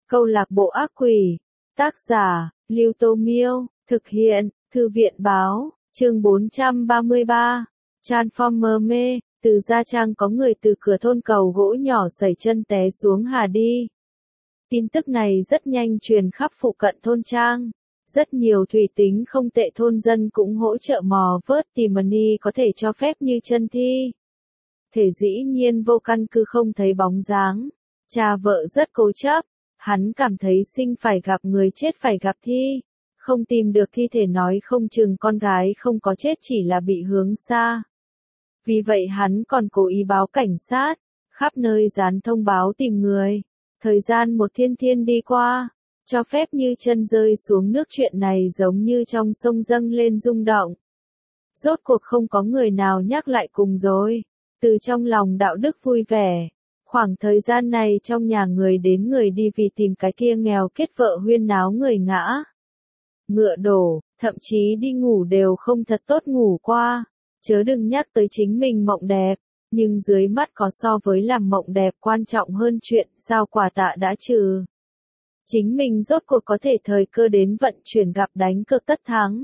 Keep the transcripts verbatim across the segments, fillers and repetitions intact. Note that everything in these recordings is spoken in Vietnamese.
Câu lạc bộ ác quỷ. Tác giả, Lưu Tô Miêu. Thực hiện, Thư viện Báo. Chương bốn trăm ba mươi ba. Transformer mê. Từ Gia Trang có người từ cửa thôn cầu gỗ nhỏ sẩy chân té xuống hà đi. Tin tức này rất nhanh truyền khắp phụ cận thôn trang. Rất nhiều thủy tính không tệ thôn dân cũng hỗ trợ mò vớt tìm money có thể cho phép như chân thi. Thể dĩ nhiên vô căn cứ không thấy bóng dáng. Cha vợ rất cố chấp. Hắn cảm thấy sinh phải gặp người chết phải gặp thi. Không tìm được thi thể nói không chừng con gái không có chết chỉ là bị hướng xa. Vì vậy hắn còn cố ý báo cảnh sát. Khắp nơi dán thông báo tìm người. Thời gian một thiên thiên đi qua. Cho phép như chân rơi xuống nước chuyện này giống như trong sông dâng lên rung động. Rốt cuộc không có người nào nhắc lại cùng rồi. Từ trong lòng đạo đức vui vẻ. Khoảng thời gian này trong nhà người đến người đi vì tìm cái kia nghèo kết vợ huyên náo người ngã. Ngựa đổ, thậm chí đi ngủ đều không thật tốt ngủ qua. Chớ đừng nhắc tới chính mình mộng đẹp. Nhưng dưới mắt có so với làm mộng đẹp quan trọng hơn chuyện sao quả tạ đã trừ. Chính mình rốt cuộc có thể thời cơ đến vận chuyển gặp đánh cược tất thắng.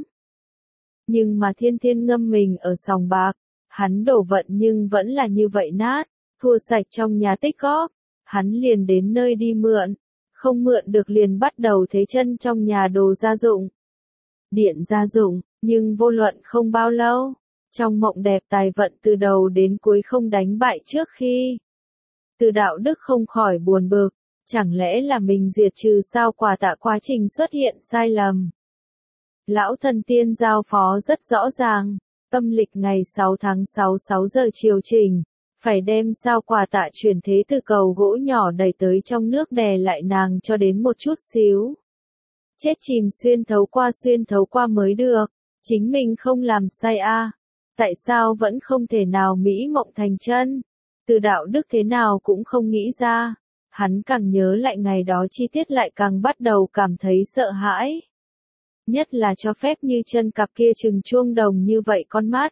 Nhưng mà thiên thiên ngâm mình ở sòng bạc, hắn đổ vận nhưng vẫn là như vậy nát, thua sạch trong nhà tích góp, hắn liền đến nơi đi mượn, không mượn được liền bắt đầu thế chân trong nhà đồ gia dụng. Điện gia dụng, nhưng vô luận không bao lâu, trong mộng đẹp tài vận từ đầu đến cuối không đánh bại trước khi. Từ đạo đức không khỏi buồn bực. Chẳng lẽ là mình diệt trừ sao quả tạ quá trình xuất hiện sai lầm? Lão thần tiên giao phó rất rõ ràng, âm lịch ngày sáu tháng sáu sáu giờ chiều trình, phải đem sao quả tạ chuyển thế từ cầu gỗ nhỏ đẩy tới trong nước đè lại nàng cho đến một chút xíu. Chết chìm xuyên thấu qua xuyên thấu qua mới được, chính mình không làm sai a. À. Tại sao vẫn không thể nào mỹ mộng thành chân? Từ đạo đức thế nào cũng không nghĩ ra. Hắn càng nhớ lại ngày đó chi tiết lại càng bắt đầu cảm thấy sợ hãi. Nhất là cho phép như chân cặp kia trừng chuông đồng như vậy con mắt.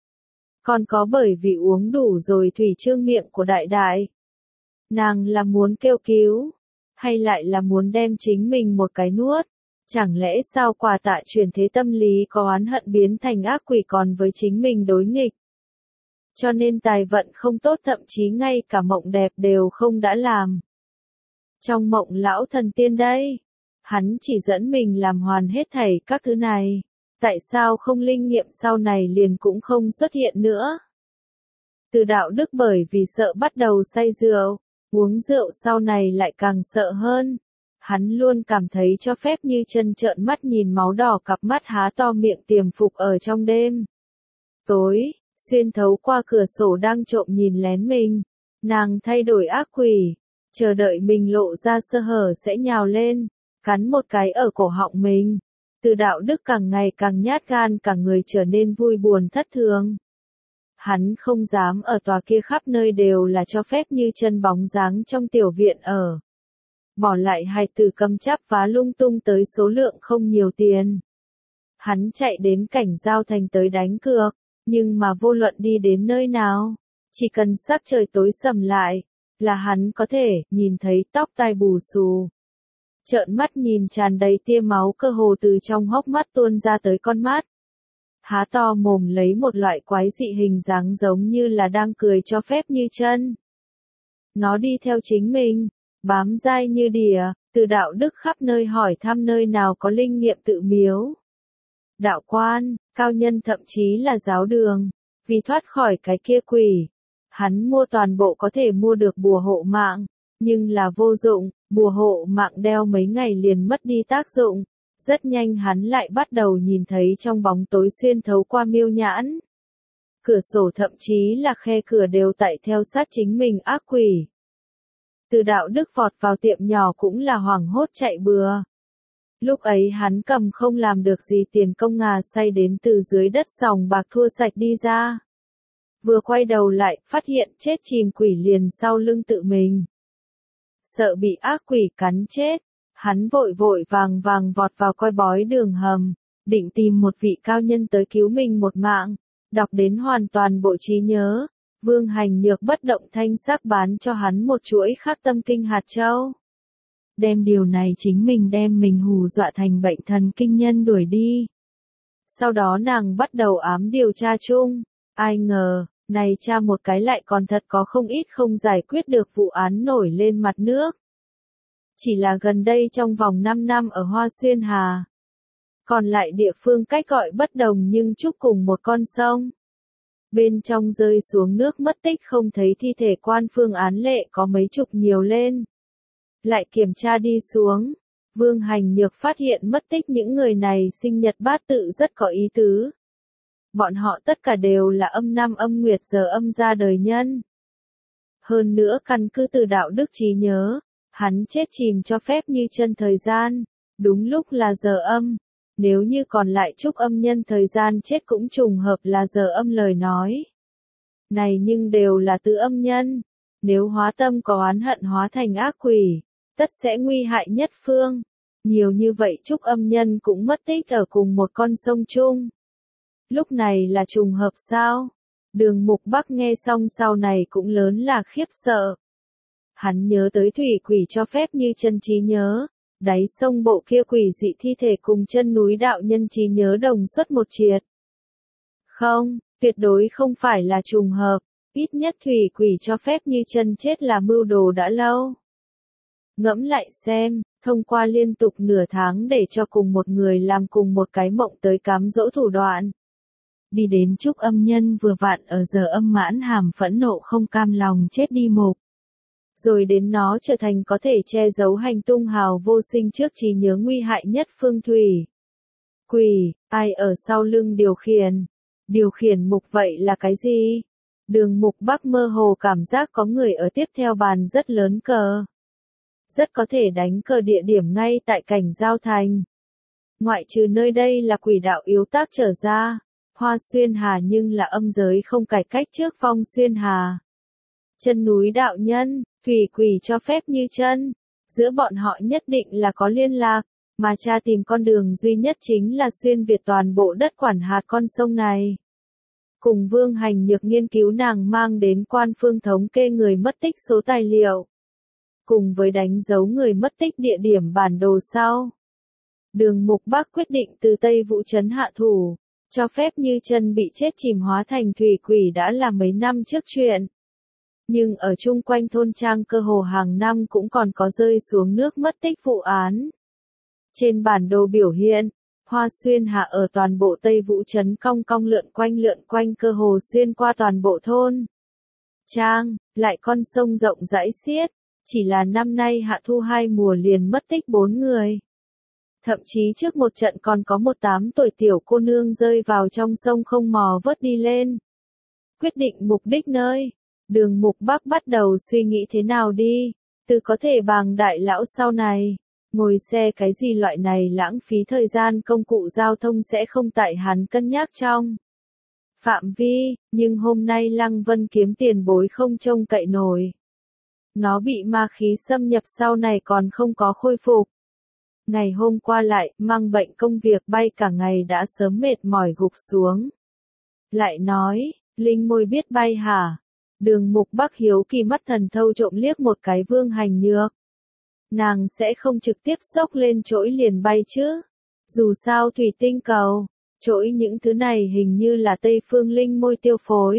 Còn có bởi vì uống đủ rồi thủy trương miệng của đại đại. Nàng là muốn kêu cứu, hay lại là muốn đem chính mình một cái nuốt. Chẳng lẽ sao quả tạ chuyển thế tâm lý có oán hận biến thành ác quỷ còn với chính mình đối nghịch. Cho nên tài vận không tốt thậm chí ngay cả mộng đẹp đều không đã làm. Trong mộng lão thần tiên đây, hắn chỉ dẫn mình làm hoàn hết thảy các thứ này, tại sao không linh nghiệm sau này liền cũng không xuất hiện nữa? Từ đạo đức bởi vì sợ bắt đầu say rượu, uống rượu sau này lại càng sợ hơn. Hắn luôn cảm thấy cho phép như chân trợn mắt nhìn máu đỏ cặp mắt há to miệng tiềm phục ở trong đêm. Tối, xuyên thấu qua cửa sổ đang trộm nhìn lén mình, nàng thay đổi ác quỷ. Chờ đợi mình lộ ra sơ hở sẽ nhào lên, cắn một cái ở cổ họng mình. Từ đạo đức càng ngày càng nhát gan cả người trở nên vui buồn thất thường. Hắn không dám ở tòa kia khắp nơi đều là cho phép như chân bóng dáng trong tiểu viện ở. Bỏ lại hài tử cầm chắp vá lung tung tới số lượng không nhiều tiền. Hắn chạy đến cảnh giao thành tới đánh cược, nhưng mà vô luận đi đến nơi nào, chỉ cần sắc trời tối sầm lại. Là hắn có thể nhìn thấy tóc tai bù xù. Trợn mắt nhìn tràn đầy tia máu cơ hồ từ trong hốc mắt tuôn ra tới con mắt. Há to mồm lấy một loại quái dị hình dáng giống như là đang cười cho phép như chân. Nó đi theo chính mình, bám dai như đỉa, từ đạo đức khắp nơi hỏi thăm nơi nào có linh nghiệm tự miếu. Đạo quan, cao nhân thậm chí là giáo đường, vì thoát khỏi cái kia quỷ. Hắn mua toàn bộ có thể mua được bùa hộ mạng, nhưng là vô dụng, bùa hộ mạng đeo mấy ngày liền mất đi tác dụng. Rất nhanh hắn lại bắt đầu nhìn thấy trong bóng tối xuyên thấu qua miêu nhãn. Cửa sổ thậm chí là khe cửa đều tại theo sát chính mình ác quỷ. Từ đạo đức vọt vào tiệm nhỏ cũng là hoảng hốt chạy bừa. Lúc ấy hắn cầm không làm được gì tiền công ngà say đến từ dưới đất sòng bạc thua sạch đi ra. Vừa quay đầu lại, phát hiện chết chìm quỷ liền sau lưng tự mình. Sợ bị ác quỷ cắn chết, hắn vội vội vàng vàng vọt vào coi bói đường hầm, định tìm một vị cao nhân tới cứu mình một mạng, đọc đến hoàn toàn bộ trí nhớ, Vương Hành Nhược bất động thanh sắc bán cho hắn một chuỗi khắc tâm kinh hạt châu. đem điều này chính mình đem mình hù dọa thành bệnh thần kinh nhân đuổi đi. Sau đó nàng bắt đầu ám điều tra chung, ai ngờ, này tra một cái lại còn thật có không ít không giải quyết được vụ án nổi lên mặt nước. Chỉ là gần đây trong vòng năm năm ở Hoa Xuyên Hà. Còn lại địa phương cách gọi bất đồng nhưng chúc cùng một con sông. Bên trong rơi xuống nước mất tích không thấy thi thể quan phương án lệ có mấy chục nhiều lên. Lại kiểm tra đi xuống, Vương Hành Nhược phát hiện mất tích những người này sinh nhật bát tự rất có ý tứ. Bọn họ tất cả đều là âm năm âm nguyệt giờ âm ra đời nhân. Hơn nữa căn cứ từ đạo đức trí nhớ, hắn chết chìm cho phép như chân thời gian, đúng lúc là giờ âm. Nếu như còn lại chúc âm nhân thời gian chết cũng trùng hợp là giờ âm lời nói. Này nhưng đều là tự âm nhân. Nếu hóa tâm có oán hận hóa thành ác quỷ, tất sẽ nguy hại nhất phương. Nhiều như vậy chúc âm nhân cũng mất tích ở cùng một con sông chung. Lúc này là trùng hợp sao? Đường Mục Bắc nghe xong sau này cũng lớn là khiếp sợ. Hắn nhớ tới thủy quỷ cho phép như chân trí nhớ. Đáy sông bộ kia quỷ dị thi thể cùng chân núi đạo nhân trí nhớ đồng xuất một triệt. Không, tuyệt đối không phải là trùng hợp, ít nhất thủy quỷ cho phép như chân chết là mưu đồ đã lâu. Ngẫm lại xem, thông qua liên tục nửa tháng để cho cùng một người làm cùng một cái mộng tới cám dỗ thủ đoạn. Đi đến chúc âm nhân vừa vặn ở giờ âm mãn hàm phẫn nộ không cam lòng chết đi mục. Rồi đến nó trở thành có thể che giấu hành tung hào vô sinh trước trí nhớ nguy hại nhất phương thủy. Quỷ, ai ở sau lưng điều khiển? Điều khiển mục vậy là cái gì? Đường Mục Bắc mơ hồ cảm giác có người ở tiếp theo bàn rất lớn cờ. Rất có thể đánh cờ địa điểm ngay tại cảnh giao thành. Ngoại trừ nơi đây là quỷ đạo yếu tác trở ra, Hoa Xuyên Hà nhưng là âm giới không cải cách trước Phong Xuyên Hà. Chân núi đạo nhân, thủy quỷ cho phép như chân, giữa bọn họ nhất định là có liên lạc, mà cha tìm con đường duy nhất chính là xuyên việt toàn bộ đất quản hạt con sông này. Cùng Vương Hành Nhược nghiên cứu nàng mang đến quan phương thống kê người mất tích số tài liệu. Cùng với đánh dấu người mất tích địa điểm bản đồ sau. Đường Mục Bắc quyết định từ Tây Vũ Trấn hạ thủ, cho phép như chân bị chết chìm hóa thành thủy quỷ đã là mấy năm trước chuyện. Nhưng ở chung quanh thôn trang cơ hồ hàng năm cũng còn có rơi xuống nước mất tích vụ án. Trên bản đồ biểu hiện, Hoa Xuyên Hà ở toàn bộ Tây Vũ Trấn cong cong lượn quanh lượn quanh cơ hồ xuyên qua toàn bộ thôn trang, lại con sông rộng rãi xiết, chỉ là năm nay hạ thu hai mùa liền mất tích bốn người. Thậm chí trước một trận còn có một tám tuổi tiểu cô nương rơi vào trong sông không mò vớt đi lên. Quyết định mục đích nơi. Đường Mục Bắc bắt đầu suy nghĩ thế nào đi, từ có thể bàng đại lão sau này, ngồi xe cái gì loại này lãng phí thời gian công cụ giao thông sẽ không tại hắn cân nhắc trong phạm vi, nhưng hôm nay Lăng Vân kiếm tiền bối không trông cậy nổi. Nó bị ma khí xâm nhập sau này còn không có khôi phục. Ngày hôm qua lại, mang bệnh công việc bay cả ngày đã sớm mệt mỏi gục xuống. Lại nói, Linh Môi biết bay hả? Đường Mục Bắc hiếu kỳ mắt thần thâu trộm liếc một cái Vương Hành Nhược. Nàng sẽ không trực tiếp xốc lên trỗi liền bay chứ. Dù sao thủy tinh cầu, trỗi những thứ này hình như là Tây Phương Linh Môi tiêu phối.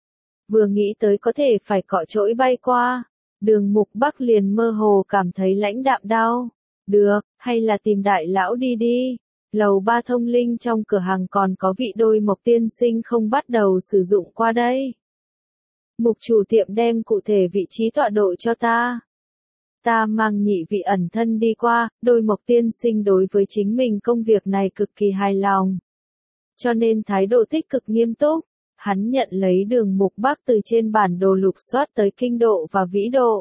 Vừa nghĩ tới có thể phải cọ trỗi bay qua, Đường Mục Bắc liền mơ hồ cảm thấy lãnh đạm đau. Được, hay là tìm đại lão đi đi. Lầu ba thông linh trong cửa hàng còn có vị đôi mộc tiên sinh không bắt đầu sử dụng qua đây. Mục chủ tiệm đem cụ thể vị trí tọa độ cho ta. Ta mang nhị vị ẩn thân đi qua, đôi mộc tiên sinh đối với chính mình công việc này cực kỳ hài lòng. Cho nên thái độ tích cực nghiêm túc, hắn nhận lấy đường Mục Bắc từ trên bản đồ lục soát tới kinh độ và vĩ độ.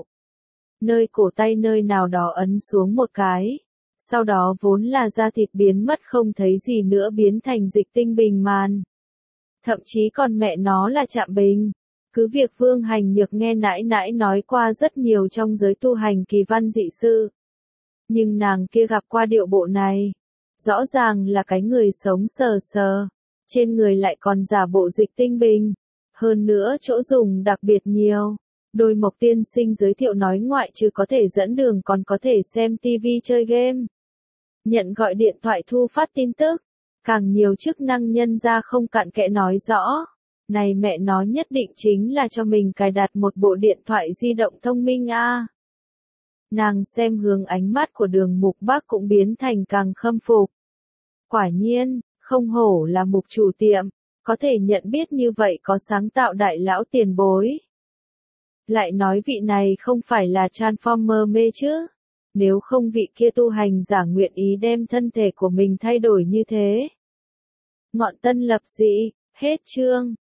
Nơi cổ tay nơi nào đó ấn xuống một cái. Sau đó vốn là da thịt biến mất không thấy gì nữa biến thành dịch tinh bình màn. Thậm chí còn mẹ nó là chạm bình. Cứ việc Vương Hành Nhược nghe nãi nãi nói qua rất nhiều trong giới tu hành kỳ văn dị sự. Nhưng nàng kia gặp qua điệu bộ này. Rõ ràng là cái người sống sờ sờ. Trên người lại còn giả bộ dịch tinh bình. Hơn nữa chỗ dùng đặc biệt nhiều. Đôi Mộc tiên sinh giới thiệu nói ngoại trừ có thể dẫn đường còn có thể xem ti vi chơi game. Nhận gọi điện thoại thu phát tin tức. Càng nhiều chức năng nhân ra không cặn kẽ nói rõ. Này mẹ nó nhất định chính là cho mình cài đặt một bộ điện thoại di động thông minh a. À. Nàng xem hướng ánh mắt của Đường Mục Bác cũng biến thành càng khâm phục. Quả nhiên, không hổ là mục chủ tiệm, có thể nhận biết như vậy có sáng tạo đại lão tiền bối. Lại nói vị này không phải là Transformer mê chứ, nếu không vị kia tu hành giả nguyện ý đem thân thể của mình thay đổi như thế. Ngọn tân lập dị, hết chương.